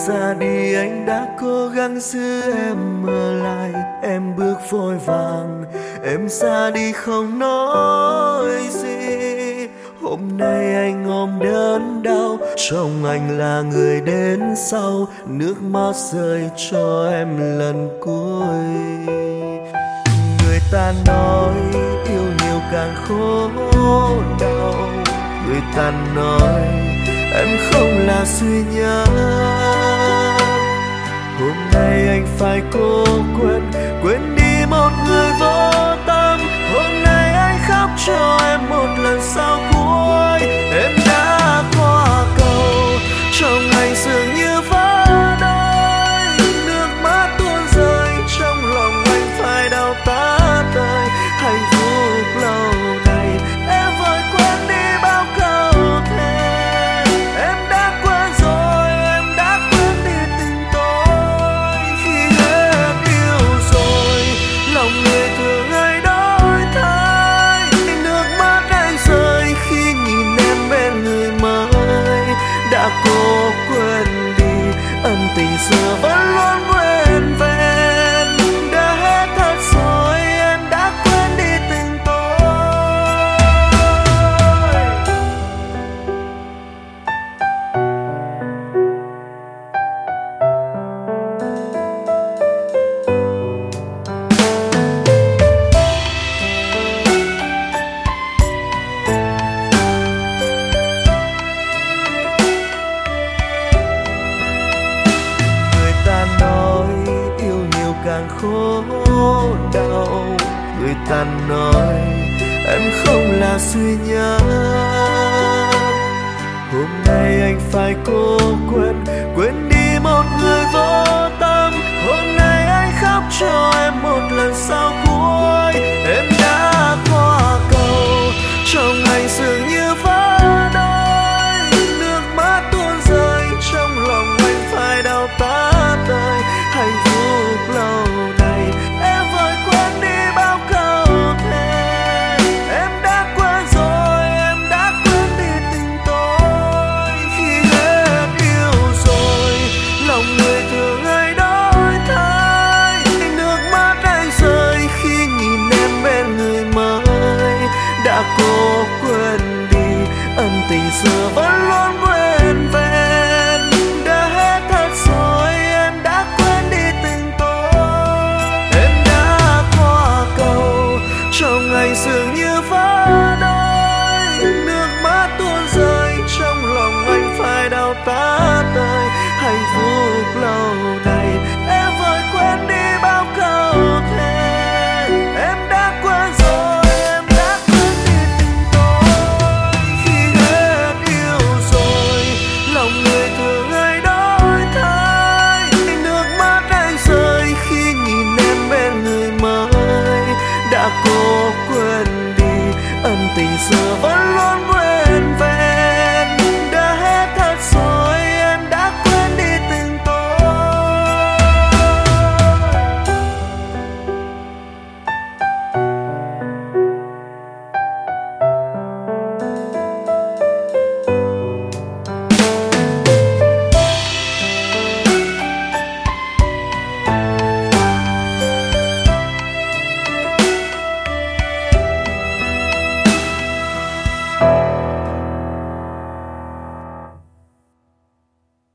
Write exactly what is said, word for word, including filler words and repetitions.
ra đi anh đã cố gắng giữ em ở lại. Em bước vội vàng, em ra đi không nói gì. Hôm nay anh ôm đớn đau, trông anh là người đến sau. Nước mắt rơi cho em lần cuối. Người ta nói yêu nhiều càng khổ đau. Người ta nói em không là duy nhất. Hôm nay anh phải cố quên, quên đi một người vô tâm. Hôm nay anh khóc cho em một lần sau cuối. Em đã qua cầu, trong anh dường như vỡ đôi. Nước mắt tuôn rơi, trong lòng anh phải đau tá tơi. Hạnh phúc lâu nay em vội quên đi bao câu thề. Em đã quên rồi, em đã quên đi tình tôi. Khi hết yêu rồi, lòng người thương ai đổi thay. Nước mắt anh rơi khi nhìn em bên người mới. Đã cố quên đi ân tình xưa vẫn luôn nguyên vẹn. Đã hết thật rồi, em đã quên đi tình tôi. Người ta nói yêu nhiều càng khổ đau. Người ta nói em không là duy nhất. Hôm nay anh phải cố quên, quên đi một người vô tâm. Hôm nay anh khóc cho em một lần sau cuối. Em đã qua cầu, trong anh dường như vỡ đôi. Nước mắt tuôn rơi, trong lòng anh phải đau tá tơi. Hạnh phúc lâu nay em vội quên đi bao câu thề. Em đã quên rồi, em đã quên đi tình tôi. Khi hết yêu rồi, lòng người thương ai đổi thay. Nước mắt anh rơi khi nhìn em bên người mới. Đã cố quên đi ân tình xưa vẫn luôn nguyên vẹn. Đã hết thật rồi, em đã quên đi tình tôi. Em đã qua cầu, trong anh dường như vỡ đôi. Nước mắt tuôn rơi, trong lòng anh phải đau tá tơi. Hạnh phúc lâu nay em vội quên đi bao câu thề. Em đã quên rồi, em đã quên đi tình tôi. Khi hết yêu rồi, lòng người thương ai đổi thay. Nước mắt anh rơi khi nhìn em bên người mới. Đã cố quên đi ân tình xưa